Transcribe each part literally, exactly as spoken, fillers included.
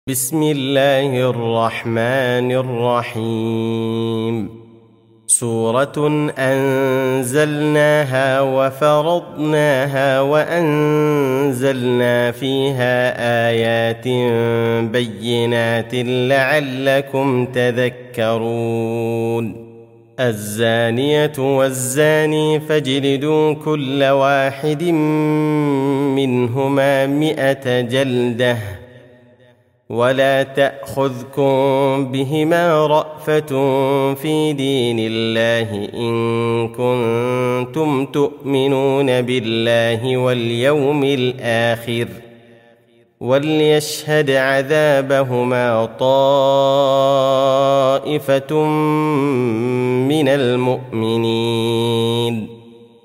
بسم الله الرحمن الرحيم. سورة أنزلناها وفرضناها وأنزلنا فيها آيات بينات لعلكم تذكرون. الزانية والزاني فاجلدوا كل واحد منهما مئة جلدة ولا تأخذكم بهما رأفة في دين الله إن كنتم تؤمنون بالله واليوم الآخر، وليشهد عذابهما طائفة من المؤمنين.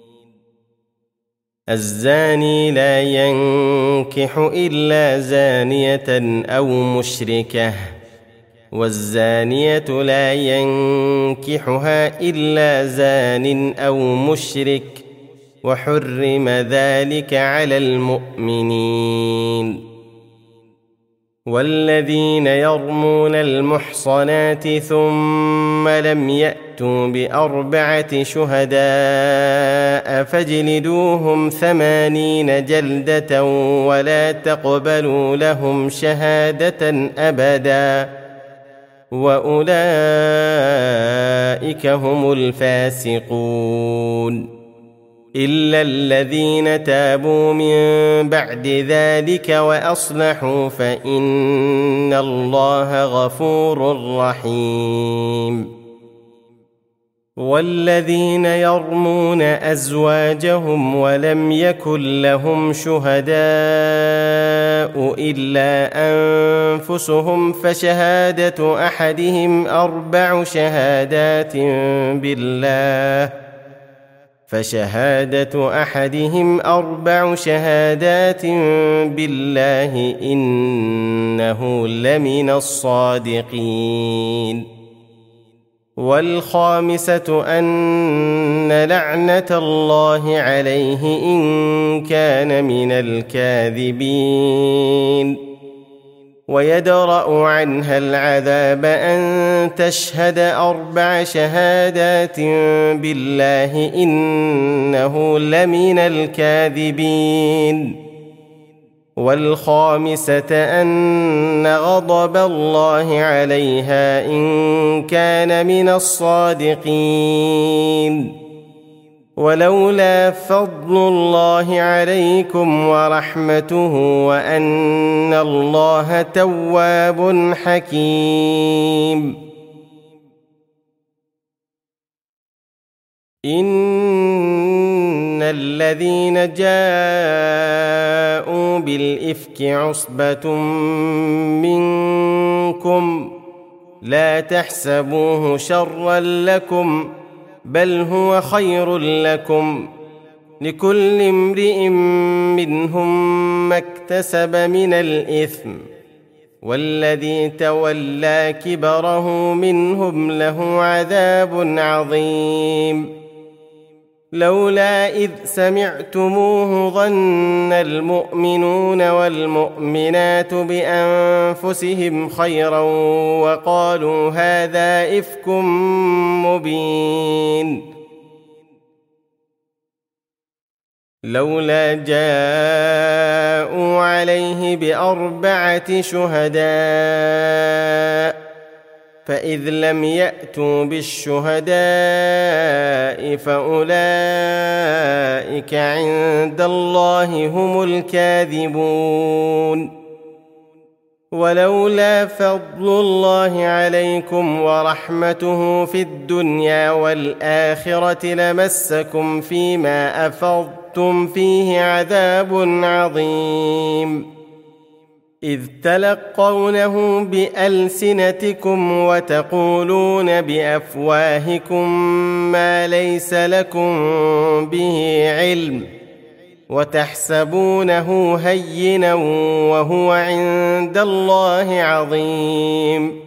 الزاني لا ينكح إلا زانية أو مشركة، والزانية لا ينكحها إلا زان أو مشرك، وحرم ذلك على المؤمنين. والذين يرمون المحصنات ثم لم يأتوا بأربعة شهداء فاجلدوهم ثمانين جلدة ولا تقبلوا لهم شهادة أبدا، وأولئك هم الفاسقون. إلا الذين تابوا من بعد ذلك وأصلحوا فإن الله غفور رحيم. والذين يرمون أزواجهم ولم يكن لهم شهداء إلا أنفسهم فشهادة أحدهم أربع شهادات بالله فشهادة أحدهم أربع شهادات بالله إنه لمن الصادقين. والخامسة أن لعنة الله عليه إن كان من الكاذبين. ويدرأ عنها العذاب أن تشهد أربع شهادات بالله إنه لمن الكاذبين. والخامسة أن غضب الله عليها إن كان من الصادقين. ولولا فضل الله عليكم ورحمته وأن الله تواب حكيم. إن الذين جاءوا بالإفك عصبة منكم لا تحسبوه شرا لكم بل هو خير لكم، لكل امرئ منهم ما اكتسب من الإثم، والذي تولى كبره منهم له عذاب عظيم. لولا إذ سمعتموه ظن المؤمنون والمؤمنات بأنفسهم خيرا وقالوا هذا إفك مبين. لولا جاءوا عليه بأربعة شهداء فإذ لم يأتوا بالشهداء فأولئك عند الله هم الكاذبون. ولولا فضل الله عليكم ورحمته في الدنيا والآخرة لمسكم فيما أفضتم فيه عذاب عظيم، إذ تلقونه بألسنتكم وتقولون بأفواهكم ما ليس لكم به علم، وتحسبونه هينا وهو عند الله عظيم.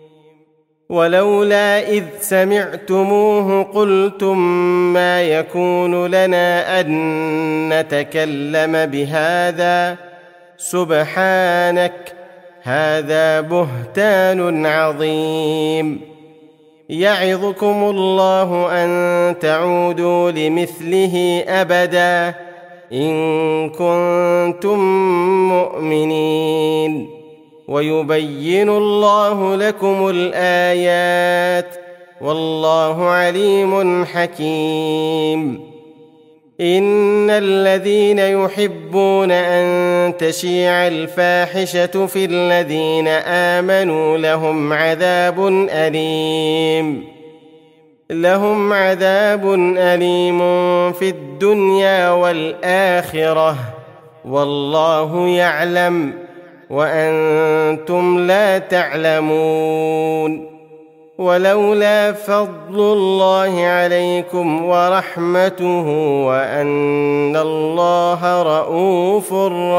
ولولا إذ سمعتموه قلتم ما يكون لنا أن نتكلم بهذا سبحانك هذا بهتان عظيم. يعظكم الله أن تعودوا لمثله أبدا إن كنتم مؤمنين، ويبين الله لكم الآيات والله عليم حكيم. إن الذين يحبون أن تشيع الفاحشة في الذين آمنوا لهم عذاب أليم لهم عذاب أليم في الدنيا والآخرة والله يعلم وأنتم لا تعلمون. ولولا فضل الله عليكم ورحمته وأن الله رءوف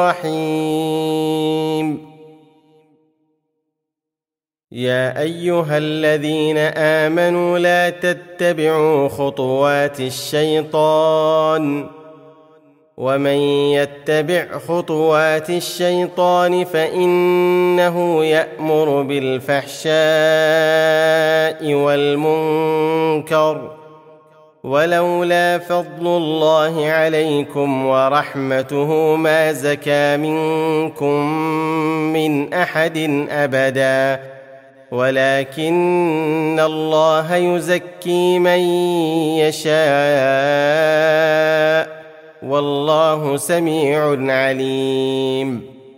رحيم. يا أيها الذين آمنوا لا تتبعوا خطوات الشيطان، ومن يتبع خطوات الشيطان فإنه يأمر بالفحشاء والمنكر، ولولا فضل الله عليكم ورحمته ما زكى منكم من أحد أبدا، ولكن الله يزكي من يشاء والله سميع عليم.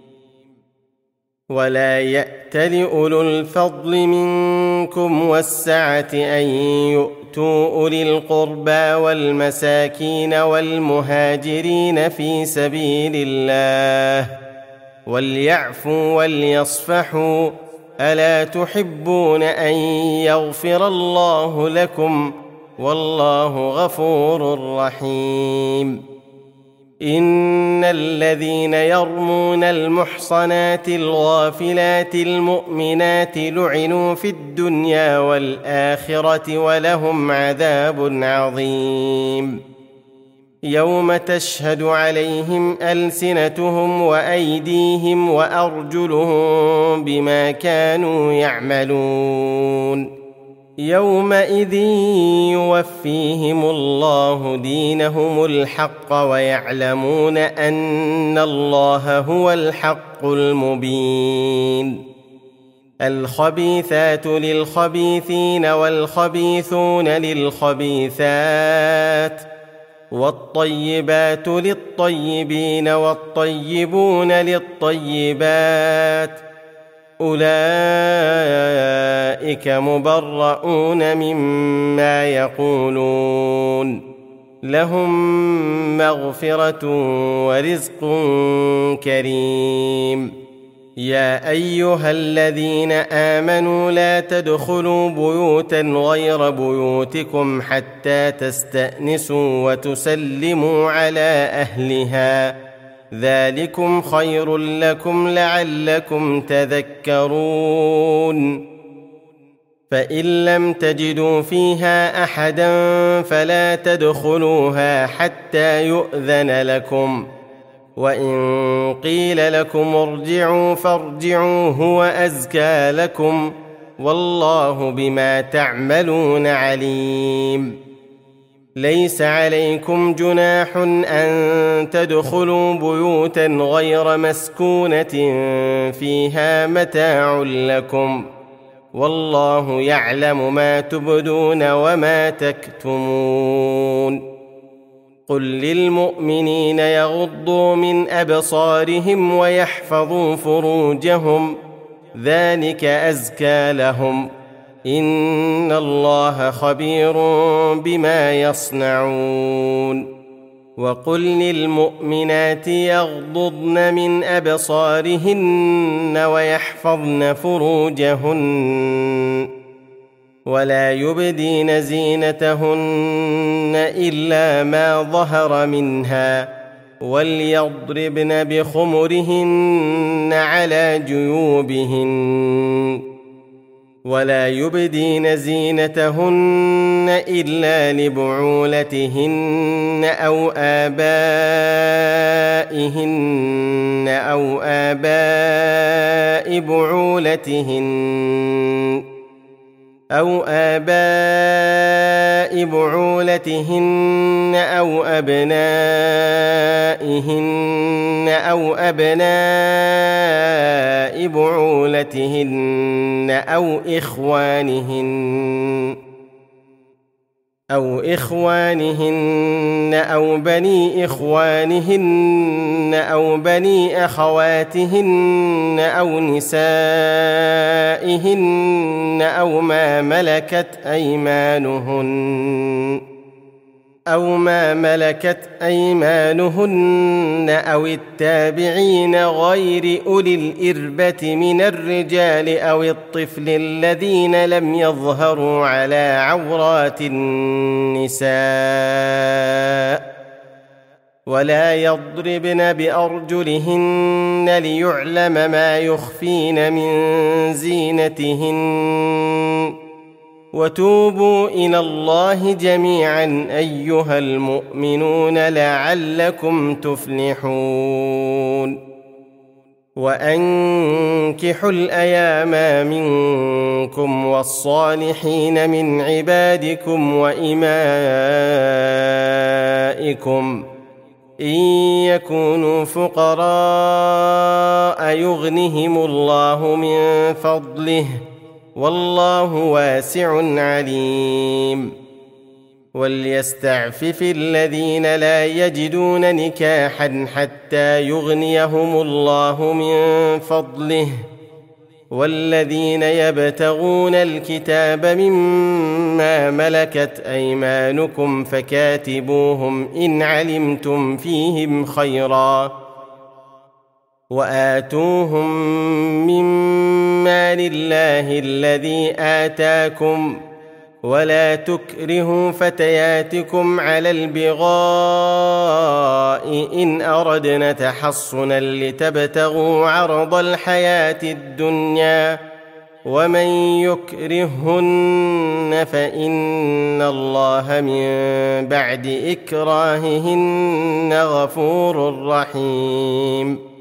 ولا يأتل أولو الفضل منكم والسعة أن يؤتوا أولي القربى والمساكين والمهاجرين في سبيل الله وليعفوا وليصفحوا، ألا تحبون أن يغفر الله لكم والله غفور رحيم. إن الذين يرمون المحصنات الغافلات المؤمنات لعنوا في الدنيا والآخرة ولهم عذاب عظيم. يوم تشهد عليهم ألسنتهم وأيديهم وأرجلهم بما كانوا يعملون، يومئذ يوفيهم الله دينهم الحق ويعلمون أن الله هو الحق المبين. الخبيثات للخبيثين والخبيثون للخبيثات، والطيبات للطيبين والطيبون للطيبات، أولئك مبرؤون مما يقولون، لهم مغفرة ورزق كريم. يا أيها الذين آمنوا لا تدخلوا بيوتا غير بيوتكم حتى تستأنسوا وتسلموا على أهلها، ذلكم خير لكم لعلكم تذكرون. فإن لم تجدوا فيها أحدا فلا تدخلوها حتى يؤذن لكم، وإن قيل لكم ارجعوا فارجعوا هو أزكى لكم، والله بما تعملون عليم. ليس عليكم جناح أن تدخلوا بيوتا غير مسكونة فيها متاع لكم، والله يعلم ما تبدون وما تكتمون. قل للمؤمنين يغضوا من أبصارهم ويحفظوا فروجهم، ذلك أزكى لهم، إن الله خبير بما يصنعون. وقل للمؤمنات يغضضن من أبصارهن ويحفظن فروجهن، ولا يبدين زينتهن إلا ما ظهر منها، وليضربن بخمرهن على جيوبهن، ولا يبدين زينتهن إلا لبعولتهن أو آبائهن أو آباء بعولتهن أو آباء بعولتهن أو أبنائهن أو أبناء بعولتهن أو إخوانهن أو إخوانهن أو بني إخوانهن أو بني أخواتهن أو نسائهن أو ما ملكت أيمانهن أو ما ملكت أيمانهن أو التابعين غير أولي الإربة من الرجال أو الطفل الذين لم يظهروا على عورات النساء ولا يضربن بأرجلهن ليعلم ما يخفين من زينتهن وتوبوا إلى الله جميعا أيها المؤمنون لعلكم تفلحون وأنكحوا الأيام منكم والصالحين من عبادكم وإمائكم إن يكونوا فقراء يغنهم الله من فضله والله واسع عليم وليستعفف الذين لا يجدون نكاحا حتى يغنيهم الله من فضله والذين يبتغون الكتاب مما ملكت أيمانكم فكاتبوهم إن علمتم فيهم خيرا وآتوهم مما لله الذي آتاكم ولا تكرهوا فتياتكم على البغاء إن أردنا تحصنا لتبتغوا عرض الحياة الدنيا ومن يكرهن فإن الله من بعد إكراههن غفور رحيم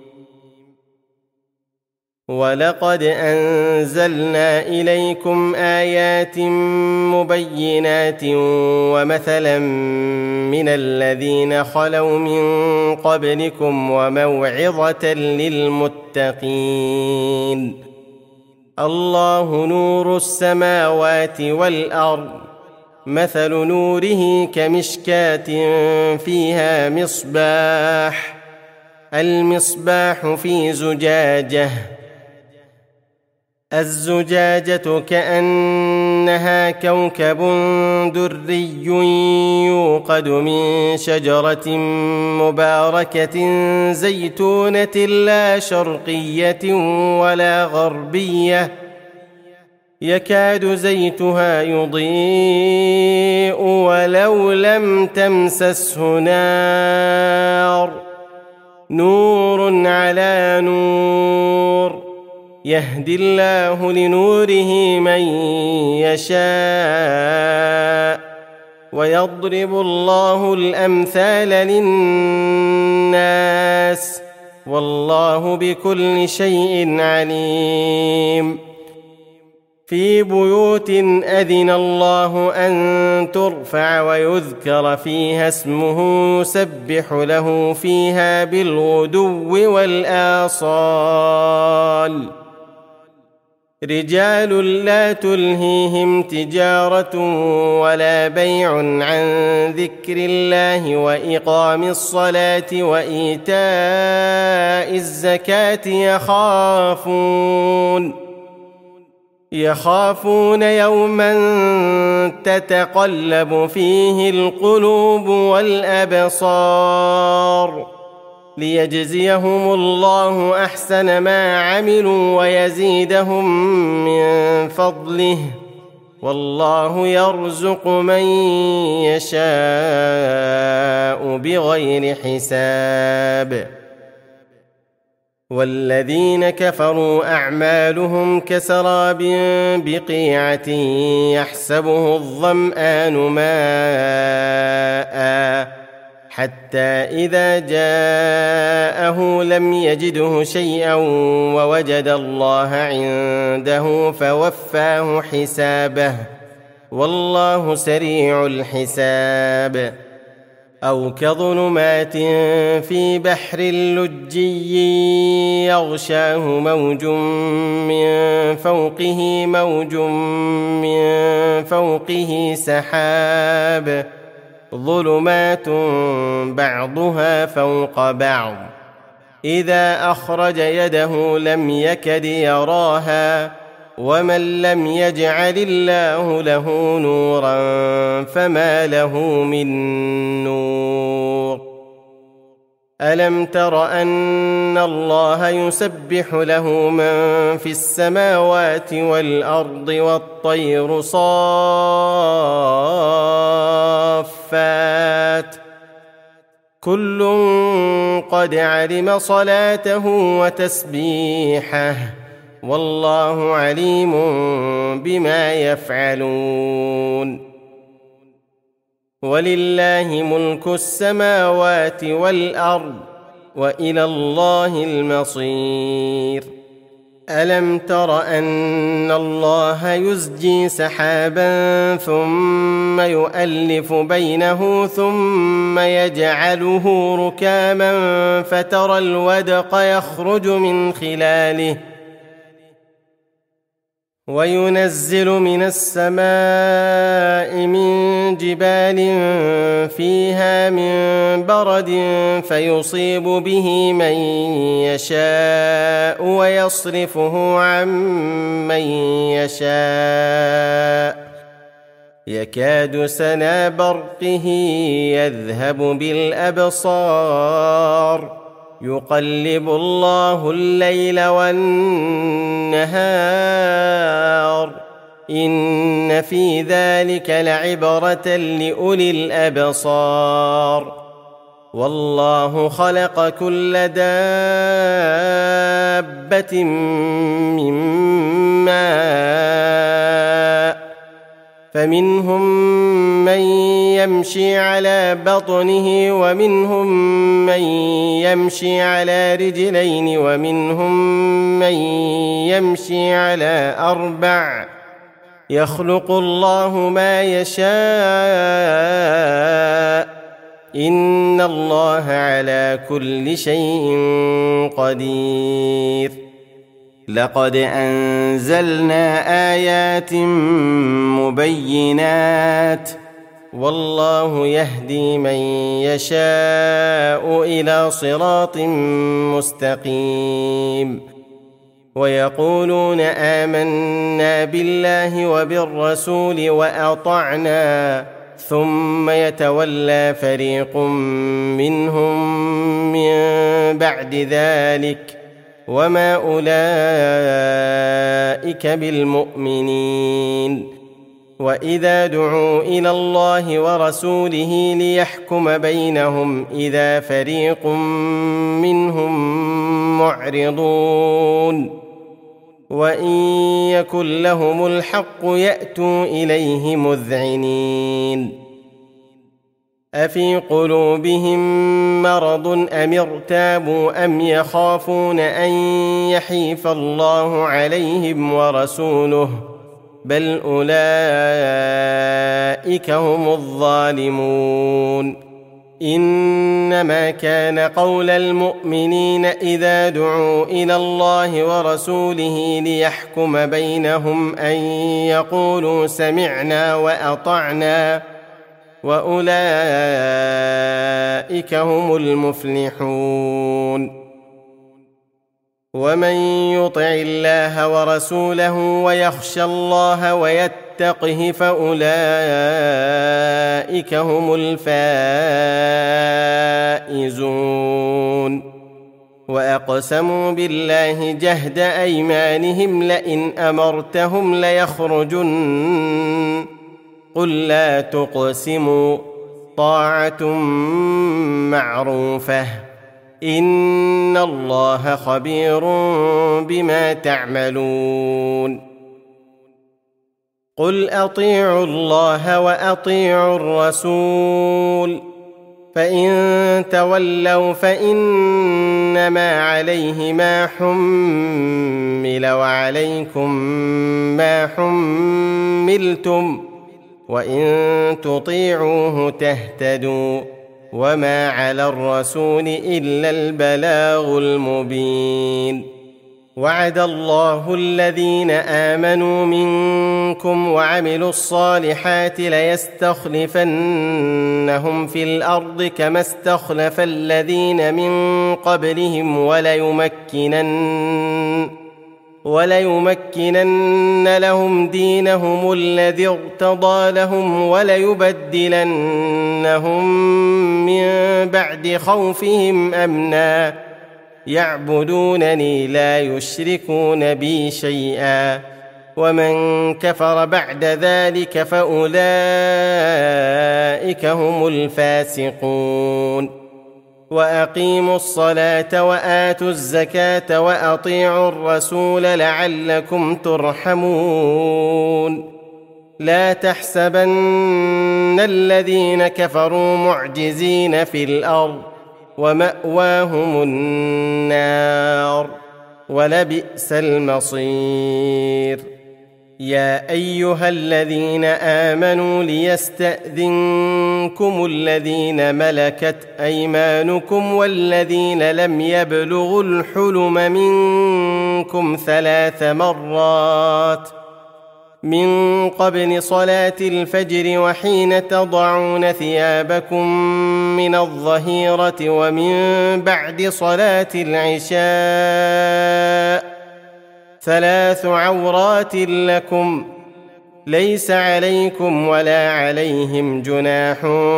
ولقد أنزلنا إليكم آيات مبينات ومثلا من الذين خلوا من قبلكم وموعظة للمتقين الله نور السماوات والأرض مثل نوره كمشكاة فيها مصباح المصباح في زجاجة الزجاجة كأنها كوكب دري يوقد من شجرة مباركة زيتونة لا شرقية ولا غربية يكاد زيتها يضيء ولو لم تمسسه نار نور على نور يهدي الله لنوره من يشاء ويضرب الله الأمثال للناس والله بكل شيء عليم في بيوت أذن الله أن ترفع ويذكر فيها اسمه يسبح له فيها بالغدو والآصال رجال لا تلهيهم تجارة ولا بيع عن ذكر الله وإقام الصلاة وإيتاء الزكاة يخافون يخافون يوما تتقلب فيه القلوب والأبصار ليجزيهم الله أحسن ما عملوا ويزيدهم من فضله والله يرزق من يشاء بغير حساب والذين كفروا أعمالهم كسراب بقيعة يحسبه الظمآن ماء حتى إذا جاءه لم يجده شيئا ووجد الله عنده فوفاه حسابه والله سريع الحساب. أو كظلمات في بحر لجي يغشاه موج من فوقه موج من فوقه سحاب ظلمات بعضها فوق بعض إذا أخرج يده لم يكد يراها ومن لم يجعل الله له نورا فما له من نور. ألم تر أن الله يسبح له من في السماوات والأرض والطير صافات كل قد علم صلاته وتسبيحه والله عليم بما يفعلون. ولله ملك السماوات والأرض وإلى الله المصير. ألم تر أن الله يزجي سحابا ثم يؤلف بينه ثم يجعله ركاما فترى الودق يخرج من خلاله وينزل من السماء من جبال فيها من برد فيصيب به من يشاء ويصرفه عن من يشاء يكاد سنا برقه يذهب بالأبصار يقلب الله الليل والنهار إن في ذلك لعبرة لأولي الأبصار. والله خلق كل دابة من ماء فمنهم من يمشي على بطنه ومنهم من يمشي على رجلين ومنهم من يمشي على أربع يخلق الله ما يشاء إن الله على كل شيء قدير. لقد أنزلنا آيات مبينات والله يهدي من يشاء إلى صراط مستقيم. ويقولون آمنا بالله وبالرسول وأطعنا ثم يتولى فريق منهم من بعد ذلك وما أولئك بالمؤمنين. وإذا دعوا إلى الله ورسوله ليحكم بينهم إذا فريق منهم معرضون وإن يكن لهم الحق يأتوا إليه مذعنين. أفي قلوبهم مرض أم ارتابوا أم يخافون أن يحيف الله عليهم ورسوله بل أولئك هم الظالمون. إنما كان قول المؤمنين إذا دعوا إلى الله ورسوله ليحكم بينهم أن يقولوا سمعنا وأطعنا وأولئك هم المفلحون. ومن يطع الله ورسوله ويخشى الله ويتقه فأولئك هم الفائزون. وأقسموا بالله جهد أيمانهم لئن أمرتهم ليخرجن قل لا تقسموا طاعة معروفة إن الله خبير بما تعملون قل أطيعوا الله وأطيعوا الرسول فإن تولوا فإنما عليه ما حمل وعليكم ما حملتم وإن تطيعوه تهتدوا وما على الرسول إلا البلاغ المبين وعد الله الذين آمنوا منكم وعملوا الصالحات ليستخلفنهم في الأرض كما استخلف الذين من قبلهم وليمكنن وليمكنن لهم دينهم الذي ارتضى لهم وليبدلنهم من بعد خوفهم أمنا يعبدونني لا يشركون بي شيئا ومن كفر بعد ذلك فأولئك هم الفاسقون وأقيموا الصلاة وآتوا الزكاة وأطيعوا الرسول لعلكم ترحمون لا تحسبن الذين كفروا معجزين في الأرض ومأواهم النار ولبئس المصير يا أيها الذين آمنوا ليستأذنكم الذين ملكت أيمانكم والذين لم يبلغوا الحلم منكم ثلاث مرات من قبل صلاة الفجر وحين تضعون ثيابكم من الظهيرة ومن بعد صلاة العشاء ثلاث عورات لكم ليس عليكم ولا عليهم جناح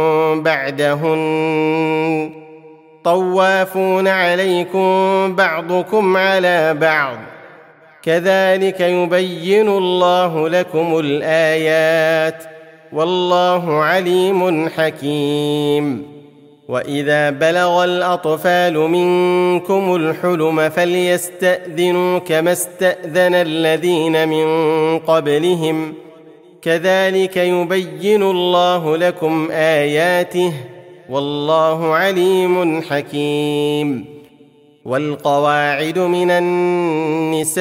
بعدهن طوافون عليكم بعضكم على بعض كذلك يبين الله لكم الآيات والله عليم حكيم وإذا بلغ الأطفال منكم الحلم فليستأذنوا كما استأذن الذين من قبلهم كذلك يبين الله لكم آياته والله عليم حكيم والقواعد من النساء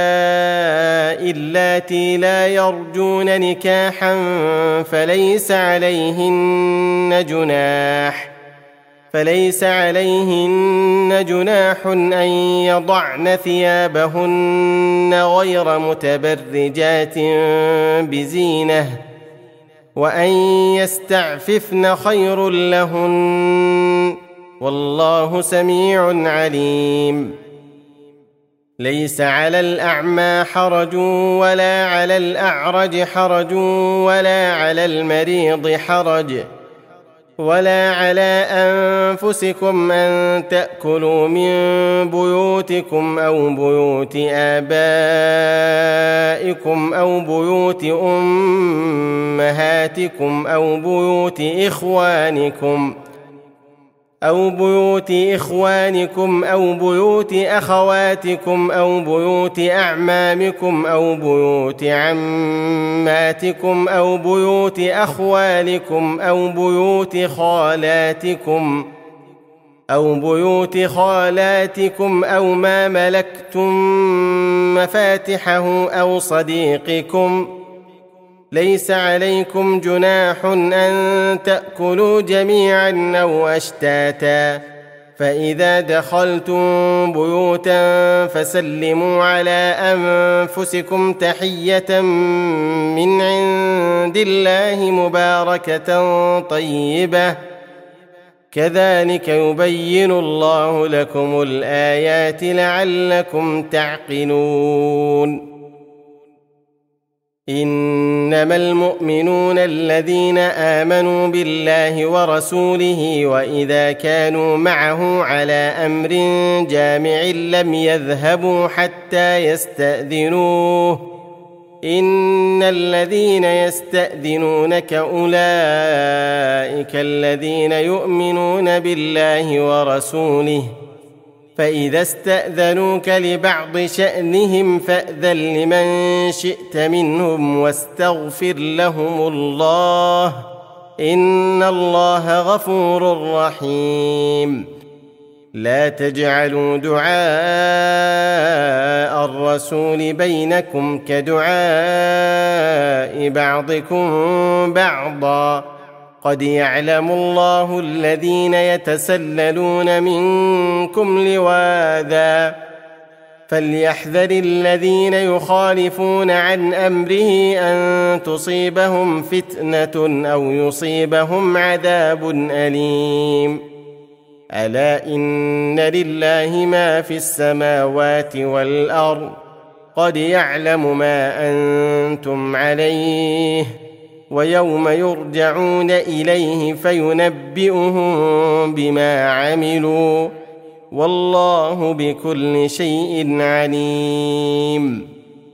اللاتي لا يرجون نكاحا فليس عليهن جناح فليس عليهن جناح أن يضعن ثيابهن غير متبرجات بزينة وأن يستعففن خير لهن والله سميع عليم ليس على الأعمى حرج ولا على الأعرج حرج ولا على المريض حرج ولا على أنفسكم أن تأكلوا من بيوتكم أو بيوت آبائكم أو بيوت أمهاتكم أو بيوت إخوانكم أو بيوت إخوانكم أو بيوت أخواتكم أو بيوت أعمامكم أو بيوت عماتكم أو بيوت أخوالكم أو بيوت خالاتكم أو بيوت خالاتكم أو ما ملكتم مفاتحه أو صديقكم ليس عليكم جناح أن تأكلوا جميعا أو أشتاتا فإذا دخلتم بيوتا فسلموا على أنفسكم تحية من عند الله مباركة طيبة كذلك يبين الله لكم الآيات لعلكم تعقلون إنما المؤمنون الذين آمنوا بالله ورسوله وإذا كانوا معه على أمر جامع لم يذهبوا حتى يستأذنوه إن الذين يستأذنونك أولئك الذين يؤمنون بالله ورسوله فإذا استأذنوك لبعض شأنهم فأذن لمن شئت منهم واستغفر لهم الله إن الله غفور رحيم. لا تجعلوا دعاء الرسول بينكم كدعاء بعضكم بعضا قد يعلم الله الذين يتسللون منكم لواذا فليحذر الذين يخالفون عن أمره أن تصيبهم فتنة أو يصيبهم عذاب أليم. ألا إن لله ما في السماوات والأرض قد يعلم ما أنتم عليه ويوم يرجعون إليه فينبئهم بما عملوا والله بكل شيء عليم.